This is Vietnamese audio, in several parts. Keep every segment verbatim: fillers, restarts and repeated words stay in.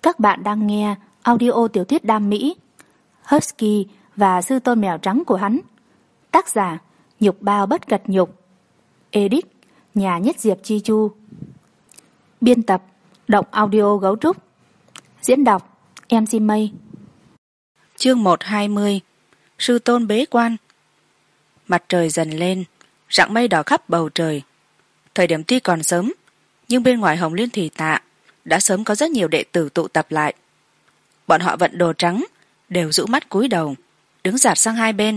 Các bạn đang nghe audio tiểu thuyết đam mỹ Husky và sư tôn mèo trắng của hắn. Tác giả Nhục Bao Bất Cật Nhục. Edit Nhà Nhất Diệp Chi Chu. Biên tập Động Audio Gấu Trúc. Diễn đọc em xê Mây. Chương một hai mươi. Sư tôn bế quan. Mặt trời dần lên, rạng mây đỏ khắp bầu trời. Thời điểm tuy còn sớm, nhưng bên ngoài Hồng Liên Thủy Tạ đã sớm có rất nhiều đệ tử tụ tập lại. Bọn họ vận đồ trắng, đều rũ mắt cúi đầu, đứng dạt sang hai bên.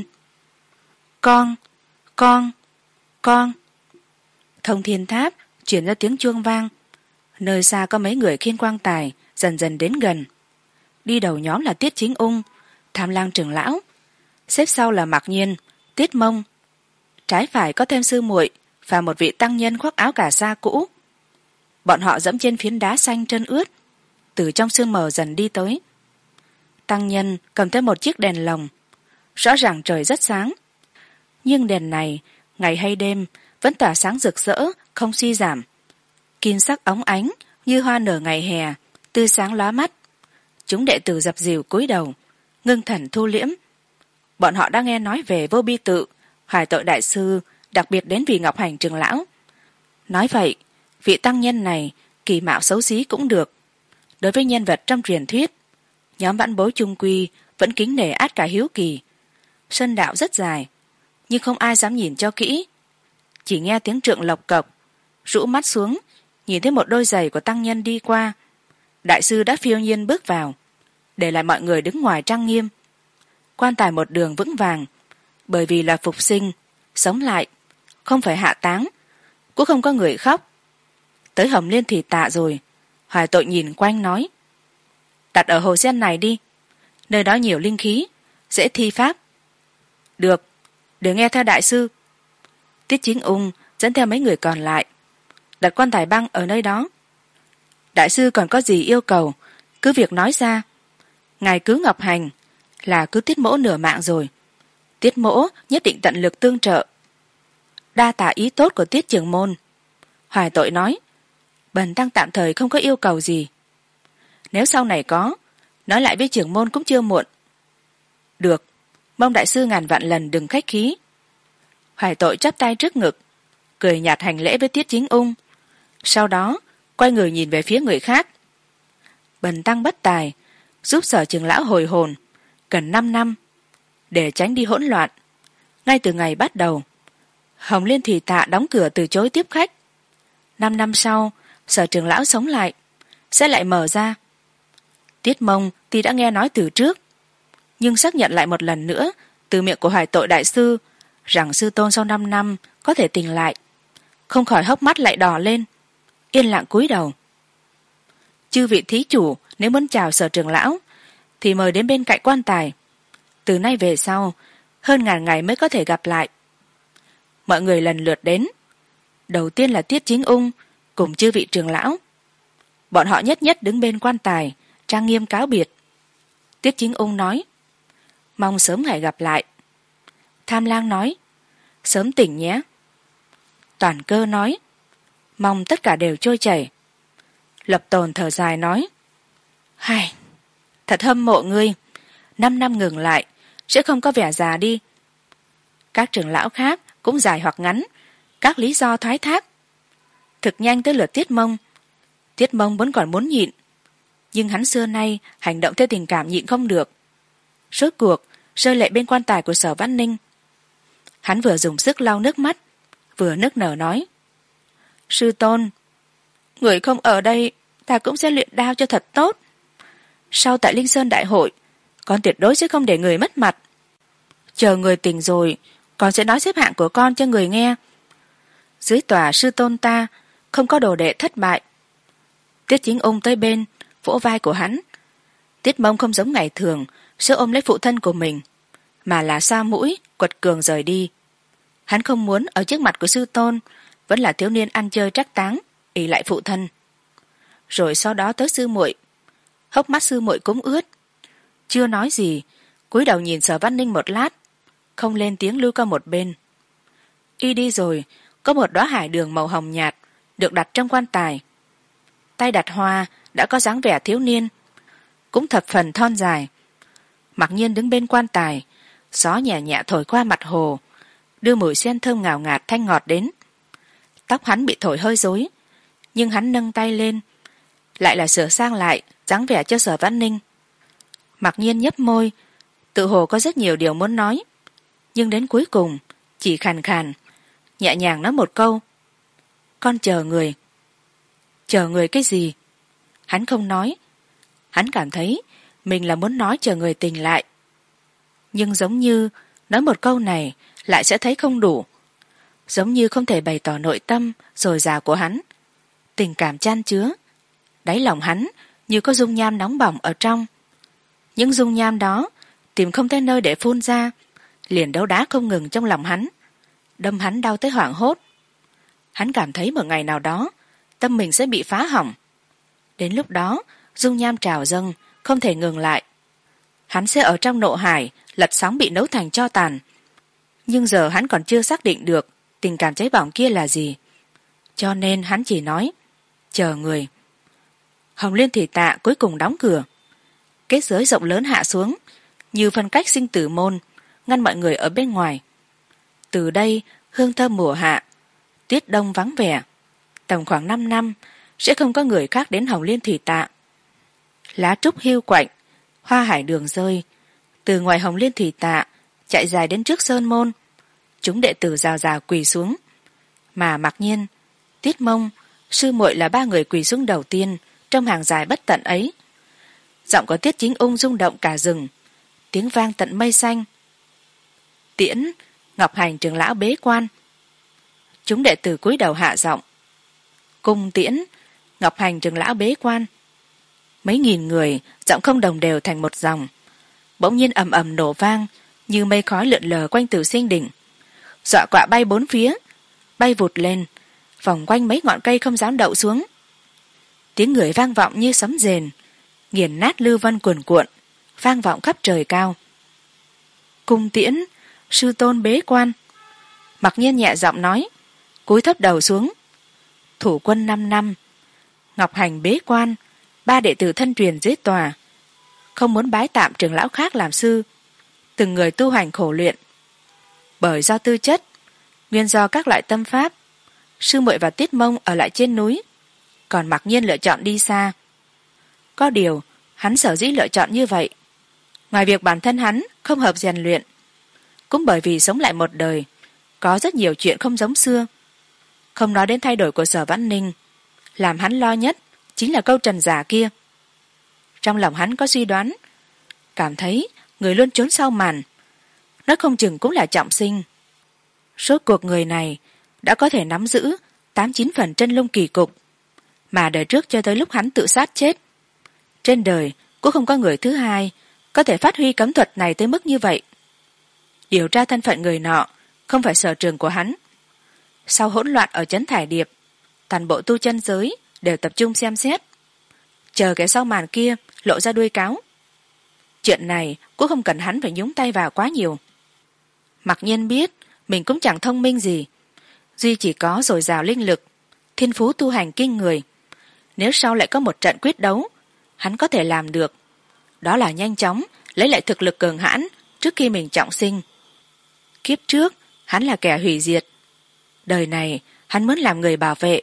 Con, con, con. Thông Thiên Tháp chuyển ra tiếng chuông vang. Nơi xa có mấy người khiên quan tài dần dần đến gần. Đi đầu nhóm là Tiết Chính Ung, Tham Lang trưởng lão, xếp sau là Mạc Nhiên, Tiết Mông. Trái phải có thêm sư muội và một vị tăng nhân khoác áo cà sa cũ. Bọn họ dẫm trên phiến đá xanh trơn ướt, từ trong sương mờ dần đi tới. Tăng nhân cầm theo một chiếc đèn lồng. Rõ ràng trời rất sáng, nhưng đèn này ngày hay đêm vẫn tỏa sáng rực rỡ, không suy giảm. Kim sắc óng ánh như hoa nở ngày hè, tươi sáng lóa mắt. Chúng đệ tử dập dìu cúi đầu, ngưng thần thu liễm. Bọn họ đã nghe nói về Vô Bi Tự, Hoài Tội đại sư đặc biệt đến vì Ngọc Hành trưởng lão. Nói vậy, vị tăng nhân này kỳ mạo xấu xí cũng được. Đối với nhân vật trong truyền thuyết, nhóm vãn bối chung quy vẫn kính nể át cả hiếu kỳ. Sân đạo rất dài, nhưng không ai dám nhìn cho kỹ. Chỉ nghe tiếng trượng lộc cộc, rũ mắt xuống, nhìn thấy một đôi giày của tăng nhân đi qua. Đại sư đã phiêu nhiên bước vào, để lại mọi người đứng ngoài trang nghiêm. Quan tài một đường vững vàng, bởi vì là phục sinh, sống lại, không phải hạ táng, cũng không có người khóc. Tới Hồng Liên Thủy Tạ rồi. Hoài Tội nhìn quanh nói, đặt ở hồ sen này đi, nơi đó nhiều linh khí, dễ thi pháp. Được, để nghe theo đại sư. Tiết Chính Ung dẫn theo mấy người còn lại, đặt quan tài băng ở nơi đó. Đại sư còn có gì yêu cầu, cứ việc nói ra. Ngài cứ Ngọc Hành là cứ Tiết mỗ nửa mạng rồi. Tiết mỗ nhất định tận lực tương trợ. Đa tạ ý tốt của Tiết trưởng môn. Hoài Tội nói, bần tăng tạm thời không có yêu cầu gì. Nếu sau này có, nói lại với trưởng môn cũng chưa muộn. Được, mong đại sư ngàn vạn lần đừng khách khí. Hoài Tội chắp tay trước ngực, cười nhạt hành lễ với Tiết Chính Ung. Sau đó quay người nhìn về phía người khác. Bần tăng bất tài, giúp Sở trưởng lão hồi hồn cần năm năm, để tránh đi hỗn loạn. Ngay từ ngày bắt đầu, Hồng Liên Thủy Tạ đóng cửa từ chối tiếp khách. Năm năm sau, Sở trưởng lão sống lại, sẽ lại mở ra. Tiết Mông thì đã nghe nói từ trước, nhưng xác nhận lại một lần nữa từ miệng của Hoài Tội đại sư rằng sư tôn sau năm năm có thể tỉnh lại. Không khỏi hốc mắt lại đỏ lên, yên lặng cúi đầu. Chư vị thí chủ nếu muốn chào Sở trưởng lão thì mời đến bên cạnh quan tài. Từ nay về sau, hơn ngàn ngày mới có thể gặp lại. Mọi người lần lượt đến. Đầu tiên là Tiết Chính Ung cùng chư vị trưởng lão. Bọn họ nhất nhất đứng bên quan tài, trang nghiêm cáo biệt. Tiết Chính Ung nói, mong sớm ngày gặp lại. Tham Lang nói, sớm tỉnh nhé. Toàn Cơ nói, mong tất cả đều trôi chảy. Lập Tồn thở dài nói, hài, thật hâm mộ ngươi, năm năm ngừng lại sẽ không có vẻ già đi. Các trưởng lão khác cũng dài hoặc ngắn các lý do thoái thác. Thực nhanh tới lượt Tiết Mông. Tiết Mông vẫn còn muốn nhịn, nhưng hắn xưa nay hành động theo tình cảm nhịn không được. Rốt cuộc rơi lệ bên quan tài của Sở Văn Ninh. Hắn vừa dùng sức lau nước mắt, vừa nức nở nói, sư tôn, người không ở đây, ta cũng sẽ luyện đao cho thật tốt. Sau tại Linh Sơn đại hội, con tuyệt đối sẽ không để người mất mặt. Chờ người tỉnh rồi, con sẽ nói xếp hạng của con cho người nghe. Dưới tòa sư tôn ta không có đồ đệ thất bại. Tiết Chính Ung tới bên vỗ vai của hắn. Tiết Mông không giống ngày thường sẽ ôm lấy phụ thân của mình, mà là xa mũi quật cường rời đi. Hắn không muốn ở trước mặt của sư tôn vẫn là thiếu niên ăn chơi trác táng, ỷ lại phụ thân. Rồi sau đó tới sư muội. Hốc mắt sư muội cũng ướt, chưa nói gì, cúi đầu nhìn Sở Văn Ninh một lát, không lên tiếng lui qua một bên. Y đi rồi, có một đóa hải đường màu hồng nhạt được đặt trong quan tài. Tay đặt hoa đã có dáng vẻ thiếu niên, cũng thập phần thon dài. Mặc nhiên đứng bên quan tài, gió nhẹ nhẹ thổi qua mặt hồ, đưa mùi sen thơm ngào ngạt thanh ngọt đến. Tóc hắn bị thổi hơi rối, nhưng hắn nâng tay lên lại là sửa sang lại dáng vẻ cho Sở Vãn Ninh. Mặc nhiên nhấp môi, tự hồ có rất nhiều điều muốn nói, nhưng đến cuối cùng chỉ khàn khàn nhẹ nhàng nói một câu: con chờ người. Chờ người cái gì? Hắn không nói. Hắn cảm thấy mình là muốn nói chờ người tỉnh lại, nhưng giống như nói một câu này lại sẽ thấy không đủ, giống như không thể bày tỏ nội tâm dồi dào của hắn, tình cảm chan chứa. Đáy lòng hắn như có dung nham nóng bỏng ở trong. Những dung nham đó tìm không thấy nơi để phun ra, liền đấu đá không ngừng trong lòng hắn, đâm hắn đau tới hoảng hốt. Hắn cảm thấy một ngày nào đó tâm mình sẽ bị phá hỏng. Đến lúc đó dung nham trào dâng không thể ngừng lại. Hắn sẽ ở trong nộ hải lật sóng bị nấu thành tro tàn. Nhưng giờ hắn còn chưa xác định được tình cảm cháy bỏng kia là gì, cho nên hắn chỉ nói chờ người. Hồng Liên Thủy Tạ cuối cùng đóng cửa. Kết giới rộng lớn hạ xuống như phân cách sinh tử môn, ngăn mọi người ở bên ngoài. Từ đây hương thơm mùa hạ, tuyết đông vắng vẻ. Tầm khoảng năm năm sẽ không có người khác đến Hồng Liên Thủy Tạ. Lá trúc hiu quạnh, hoa hải đường rơi. Từ ngoài Hồng Liên Thủy Tạ chạy dài đến trước sơn môn. Chúng đệ tử rào rào quỳ xuống, mà Mặc Nhiên, Tiết Mông, sư muội là ba người quỳ xuống đầu tiên trong hàng dài bất tận ấy. Giọng của Tiết Chính Ung rung động cả rừng, tiếng vang tận mây xanh. Tiễn Ngọc Hành trưởng lão bế quan. Chúng đệ tử cúi đầu hạ giọng: cung tiễn Ngọc Hành trưởng lão bế quan. Mấy nghìn người giọng không đồng đều thành một dòng, bỗng nhiên ầm ầm nổ vang như mây khói lượn lờ quanh Tử Sinh đỉnh, dọa quạ bay bốn phía, bay vụt lên vòng quanh mấy ngọn cây không dám đậu xuống. Tiếng người vang vọng như sấm rền, nghiền nát lưu vân cuồn cuộn, vang vọng khắp trời cao. Cung tiễn sư tôn bế quan. Mặc Nhiên nhẹ giọng nói, cúi thấp đầu xuống. Thủ quân năm năm, Ngọc Hành bế quan, ba đệ tử thân truyền dưới tòa, không muốn bái tạm trưởng lão khác làm sư, từng người tu hành khổ luyện. Bởi do tư chất, nguyên do các loại tâm pháp, sư muội và Tiết Mông ở lại trên núi, còn Mặc Nhiên lựa chọn đi xa. Có điều hắn sở dĩ lựa chọn như vậy, ngoài việc bản thân hắn không hợp rèn luyện, cũng bởi vì sống lại một đời có rất nhiều chuyện không giống xưa. Không nói đến thay đổi của Sở Vãn Ninh, làm hắn lo nhất chính là câu trần giả kia. Trong lòng hắn có suy đoán, cảm thấy người luôn trốn sau màn, nó không chừng cũng là trọng sinh. Rốt cuộc người này đã có thể nắm giữ tám chín phần chân lung kỳ cục, mà đời trước cho tới lúc hắn tự sát chết, trên đời cũng không có người thứ hai có thể phát huy cấm thuật này tới mức như vậy. Điều tra thân phận người nọ không phải sở trường của hắn. Sau hỗn loạn ở trấn Thải Điệp, toàn bộ tu chân giới đều tập trung xem xét, chờ kẻ sau màn kia lộ ra đuôi cáo. Chuyện này cũng không cần hắn phải nhúng tay vào quá nhiều. Mặc Nhiên biết mình cũng chẳng thông minh gì, duy chỉ có dồi dào linh lực, thiên phú tu hành kinh người. Nếu sau lại có một trận quyết đấu, hắn có thể làm được, đó là nhanh chóng lấy lại thực lực cường hãn trước khi mình trọng sinh. Kiếp trước hắn là kẻ hủy diệt, đời này hắn muốn làm người bảo vệ.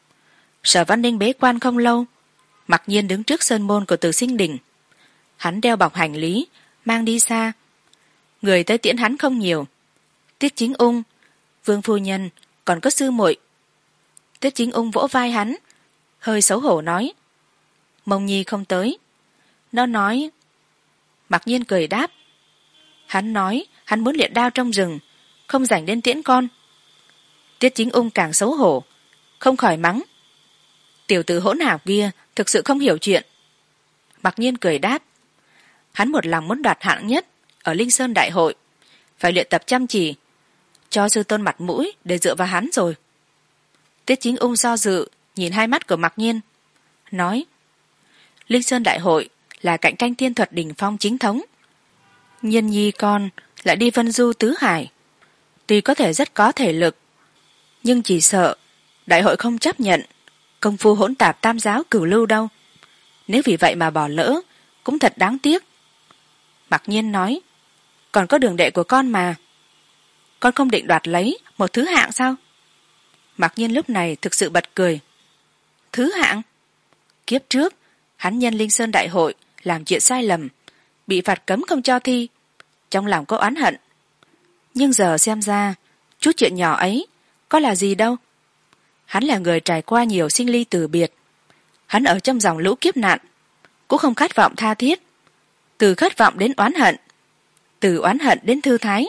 Sở Văn Ninh bế quan không lâu, Mặc Nhiên đứng trước sơn môn của Tử Sinh đỉnh. Hắn đeo bọc hành lý mang đi xa, người tới tiễn hắn không nhiều. Tiết Chính Ung, Vương phu nhân, còn có sư muội. Tiết Chính Ung vỗ vai hắn, hơi xấu hổ nói, Mông Nhi không tới. Nó nói. Mặc Nhiên cười đáp, hắn nói hắn muốn luyện đao trong rừng, không rảnh đến tiễn con. Tiết Chính Ung càng xấu hổ, không khỏi mắng, tiểu tử hỗn hào kia thực sự không hiểu chuyện. Mặc Nhiên cười đáp, hắn một lòng muốn đoạt hạng nhất ở Linh Sơn đại hội, phải luyện tập chăm chỉ, cho sư tôn mặt mũi để dựa vào hắn rồi. Tiết Chính Ung do dự nhìn hai mắt của Mặc Nhiên, nói, Linh Sơn đại hội là cạnh tranh tiên thuật đỉnh phong chính thống, Nhiên Nhi con lại đi vân du tứ hải, tuy có thể rất có thể lực, nhưng chỉ sợ đại hội không chấp nhận công phu hỗn tạp tam giáo cửu lưu đâu. Nếu vì vậy mà bỏ lỡ cũng thật đáng tiếc. Mặc nhiên nói, còn có đường đệ của con mà. Con không định đoạt lấy một thứ hạng sao? Mặc nhiên lúc này thực sự bật cười. Thứ hạng? Kiếp trước hắn nhân Linh Sơn đại hội làm chuyện sai lầm, bị phạt cấm không cho thi, trong lòng có oán hận. Nhưng giờ xem ra chút chuyện nhỏ ấy có là gì đâu. Hắn là người trải qua nhiều sinh ly từ biệt, hắn ở trong dòng lũ kiếp nạn cũng không khát vọng tha thiết. Từ khát vọng đến oán hận, từ oán hận đến thư thái,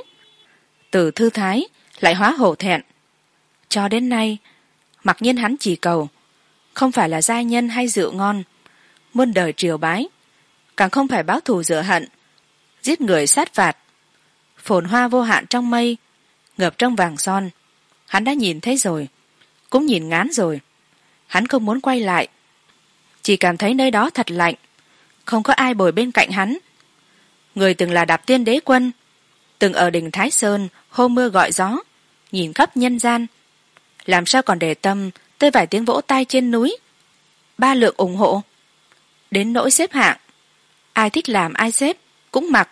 từ thư thái lại hóa hổ thẹn. Cho đến nay mặc nhiên hắn chỉ cầu không phải là giai nhân hay rượu ngon, muôn đời triều bái, càng không phải báo thù rửa hận, giết người sát phạt. Phồn hoa vô hạn trong mây, ngập trong vàng son, hắn đã nhìn thấy rồi, cũng nhìn ngán rồi. Hắn không muốn quay lại, chỉ cảm thấy nơi đó thật lạnh, không có ai bồi bên cạnh hắn. Người từng là đạp tiên đế quân, từng ở đỉnh Thái Sơn hô mưa gọi gió, nhìn khắp nhân gian, làm sao còn để tâm tới vài tiếng vỗ tay trên núi, ba lượng ủng hộ. Đến nỗi xếp hạng, ai thích làm ai xếp cũng mặc.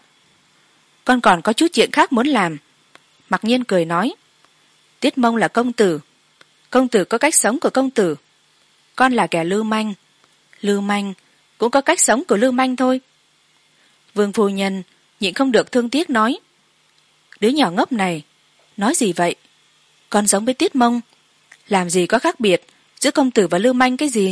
Con còn có chút chuyện khác muốn làm. Mặc nhiên cười nói, Tiết Mông là công tử, công tử có cách sống của công tử, con là kẻ lưu manh, lưu manh cũng có cách sống của lưu manh thôi. Vương phu nhân nhịn không được thương tiếc nói, đứa nhỏ ngốc này nói gì vậy? Con giống với Tiết Mông, làm gì có khác biệt giữa công tử và lưu manh cái gì?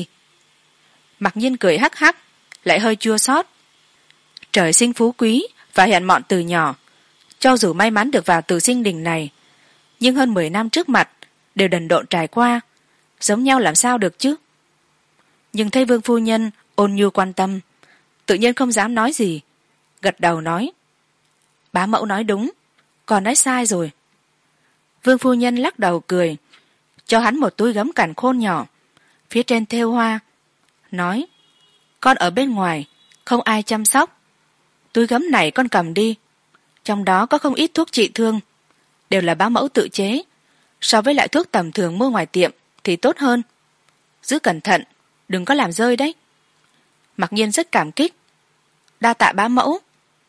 Mặc nhiên cười hắc hắc, lại hơi chua xót. Trời sinh phú quý và hèn mọn từ nhỏ, cho dù may mắn được vào từ sinh đình này, nhưng hơn mười năm trước mặt đều đần độn trải qua, giống nhau làm sao được chứ? Nhưng thấy vương phu nhân ôn nhu quan tâm, tự nhiên không dám nói gì, gật đầu nói, bá mẫu nói đúng, còn nói sai rồi. Vương phu nhân lắc đầu cười, cho hắn một túi gấm cành khôn nhỏ, phía trên thêu hoa, nói, con ở bên ngoài không ai chăm sóc, túi gấm này con cầm đi, trong đó có không ít thuốc trị thương, đều là bá mẫu tự chế, so với lại thuốc tầm thường mua ngoài tiệm thì tốt hơn. Giữ cẩn thận, đừng có làm rơi đấy. Mặc nhiên rất cảm kích, đa tạ bá mẫu.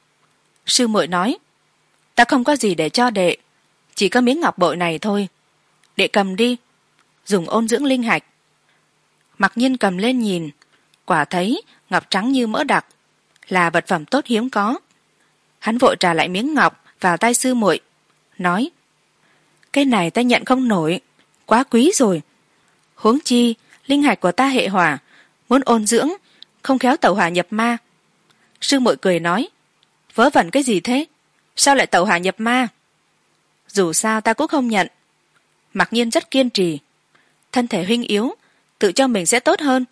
Sư muội nói, ta không có gì để cho đệ, chỉ có miếng ngọc bội này thôi, đệ cầm đi, dùng ôn dưỡng linh hạch. Mặc nhiên cầm lên nhìn, quả thấy ngọc trắng như mỡ đặc, là vật phẩm tốt hiếm có. Hắn vội trả lại miếng ngọc vào tay sư muội, nói, cái này ta nhận không nổi, quá quý rồi. Huống chi linh hạch của ta hệ hỏa, muốn ôn dưỡng không khéo tẩu hỏa nhập ma. Sư muội cười nói, vớ vẩn cái gì thế, sao lại tẩu hỏa nhập ma? Dù sao ta cũng không nhận. Mặc nhiên rất kiên trì, thân thể huynh yếu, tự cho mình sẽ tốt hơn.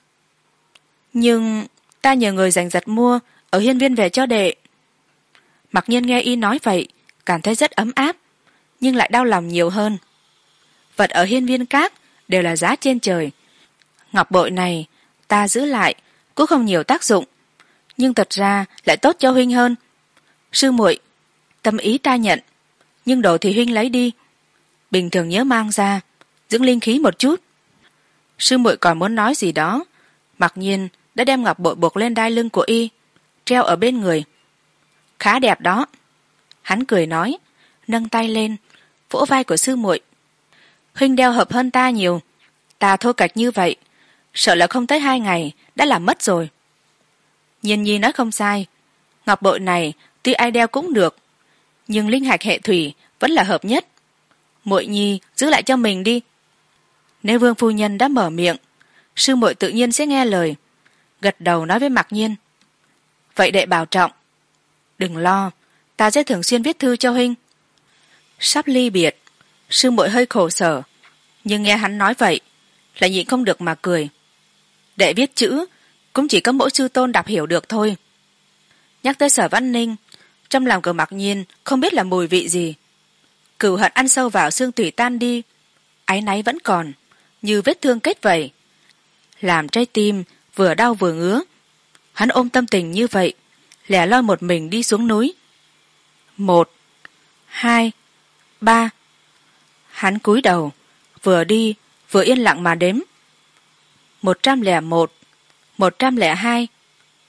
Nhưng ta nhờ người giành giật mua ở hiên viên về cho đệ. Mặc nhiên nghe y nói vậy, cảm thấy rất ấm áp, nhưng lại đau lòng nhiều hơn. Vật ở hiên viên các đều là giá trên trời, ngọc bội này ta giữ lại cũng không nhiều tác dụng, nhưng thật ra lại tốt cho huynh hơn. Sư muội, tâm ý ta nhận, nhưng đồ thì huynh lấy đi, bình thường nhớ mang ra dưỡng linh khí một chút. Sư muội còn muốn nói gì đó, mặc nhiên đã đem ngọc bội buộc lên đai lưng của y, treo ở bên người. Khá đẹp đó. Hắn cười nói, nâng tay lên vỗ vai của sư muội, huynh đeo hợp hơn ta nhiều, ta thô kệch như vậy, sợ là không tới hai ngày đã làm mất rồi. Nhiên nhi nói không sai, ngọc bội này tuy ai đeo cũng được, nhưng linh hạch hệ thủy vẫn là hợp nhất. Muội nhi giữ lại cho mình đi. Nếu vương phu nhân đã mở miệng, sư muội tự nhiên sẽ nghe lời, gật đầu nói với Mặc Nhiên, vậy đệ bảo trọng. Đừng lo, ta sẽ thường xuyên viết thư cho huynh. Sắp ly biệt, sư muội hơi khổ sở, nhưng nghe hắn nói vậy lại nhịn không được mà cười. Đệ viết chữ cũng chỉ có mỗi sư tôn đọc hiểu được thôi. Nhắc tới Sở Văn Ninh, trong lòng của Mặc Nhiên không biết là mùi vị gì. Cừu hận ăn sâu vào xương tủy tan đi, áy náy vẫn còn, như vết thương kết vảy, làm trái tim vừa đau vừa ngứa. Hắn ôm tâm tình như vậy, lẻ loi một mình đi xuống núi. Một, hai, ba. Hắn cúi đầu, vừa đi vừa yên lặng mà đếm. Một trăm lẻ một, một trăm lẻ hai,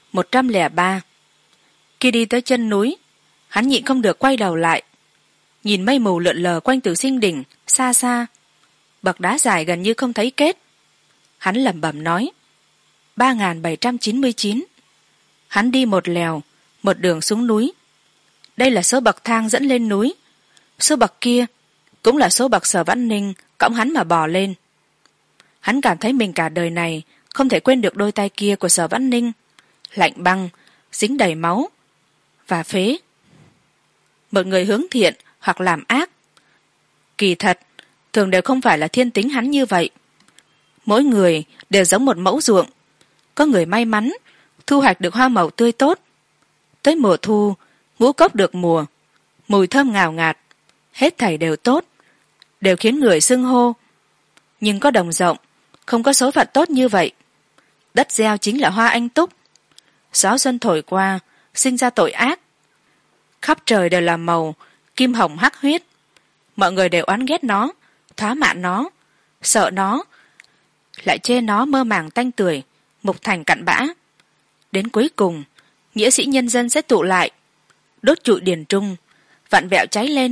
một trăm lẻ ba. Khi đi tới chân núi, hắn nhịn không được quay đầu lại, nhìn mây mù lượn lờ quanh Tử Sinh đỉnh xa xa, bậc đá dài gần như không thấy kết. Hắn lẩm bẩm nói: ba nghìn bảy trăm chín mươi chín. Hắn đi một lèo một đường xuống núi. Đây là số bậc thang dẫn lên núi. Số bậc kia cũng là số bậc Sở Vãn Ninh cõng hắn mà bò lên. Hắn cảm thấy mình cả đời này không thể quên được đôi tay kia của Sở Vãn Ninh, lạnh băng, dính đầy máu và phế. Một người hướng thiện hoặc làm ác, kỳ thật thường đều không phải là thiên tính hắn như vậy. Mỗi người đều giống một mẫu ruộng, có người may mắn thu hoạch được hoa màu tươi tốt, tới mùa thu ngũ cốc được mùa, mùi thơm ngào ngạt, hết thảy đều tốt, đều khiến người xưng hô. Nhưng có đồng rộng không có số phận tốt như vậy. Đất gieo chính là hoa anh túc, gió xuân thổi qua sinh ra tội ác, khắp trời đều là màu kim hồng hắc huyết. Mọi người đều oán ghét nó, thoá mạn nó, sợ nó, lại chê nó mơ màng tanh tưởi, mục thành cặn bã. Đến cuối cùng nghĩa sĩ nhân dân sẽ tụ lại, đốt trụi điền trung, vặn vẹo cháy lên.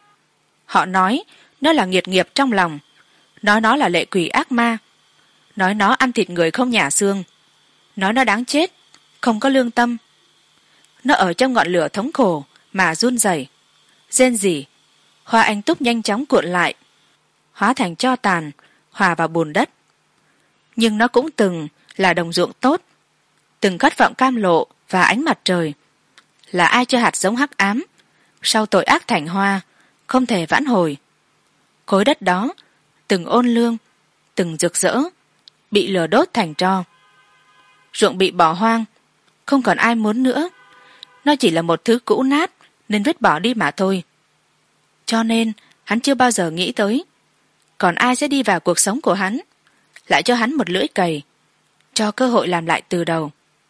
Họ nói nó là nghiệt nghiệp trong lòng, nói nó là lệ quỷ ác ma, nói nó ăn thịt người không nhả xương, nói nó đáng chết, không có lương tâm. Nó ở trong ngọn lửa thống khổ mà run rẩy, rên rỉ. Hoa anh túc nhanh chóng cuộn lại, hóa thành tro tàn, hòa vào bùn đất. Nhưng nó cũng từng là đồng ruộng tốt, từng khát vọng cam lộ và ánh mặt trời. Là ai cho hạt giống hắc ám, sau tội ác thành hoa, không thể vãn hồi. Khối đất đó từng ôn lương, từng rực rỡ, bị lửa đốt thành tro. Ruộng bị bỏ hoang, không còn ai muốn nữa. Nó chỉ là một thứ cũ nát nên vứt bỏ đi mà thôi. Cho nên hắn chưa bao giờ nghĩ tới còn ai sẽ đi vào cuộc sống của hắn, lại cho hắn một lưỡi cày, cho cơ hội làm lại từ đầu.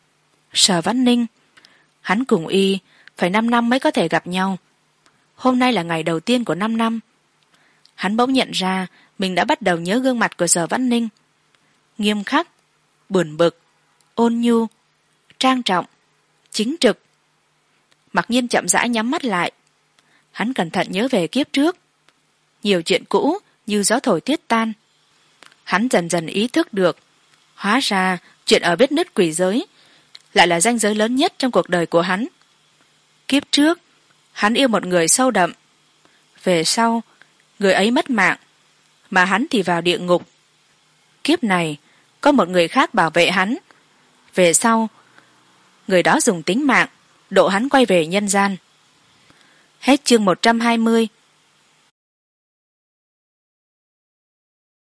Sở Vãn Ninh, hắn cùng y phải năm năm mới có thể gặp nhau. Hôm nay là ngày đầu tiên của năm năm. Hắn bỗng nhận ra mình đã bắt đầu nhớ gương mặt của Sở Vãn Ninh. Nghiêm khắc, buồn bực, ôn nhu, trang trọng, chính trực. Mặc Nhiên chậm rãi nhắm mắt lại. Hắn cẩn thận nhớ về kiếp trước. Nhiều chuyện cũ như gió thổi tiết tan. Hắn dần dần ý thức được, hóa ra chuyện ở vết nứt quỷ giới lại là ranh giới lớn nhất trong cuộc đời của hắn. Kiếp trước hắn yêu một người sâu đậm, về sau người ấy mất mạng, mà hắn thì vào địa ngục. Kiếp này có một người khác bảo vệ hắn, về sau người đó dùng tính mạng độ hắn quay về nhân gian. Hết chương một trăm hai mươi.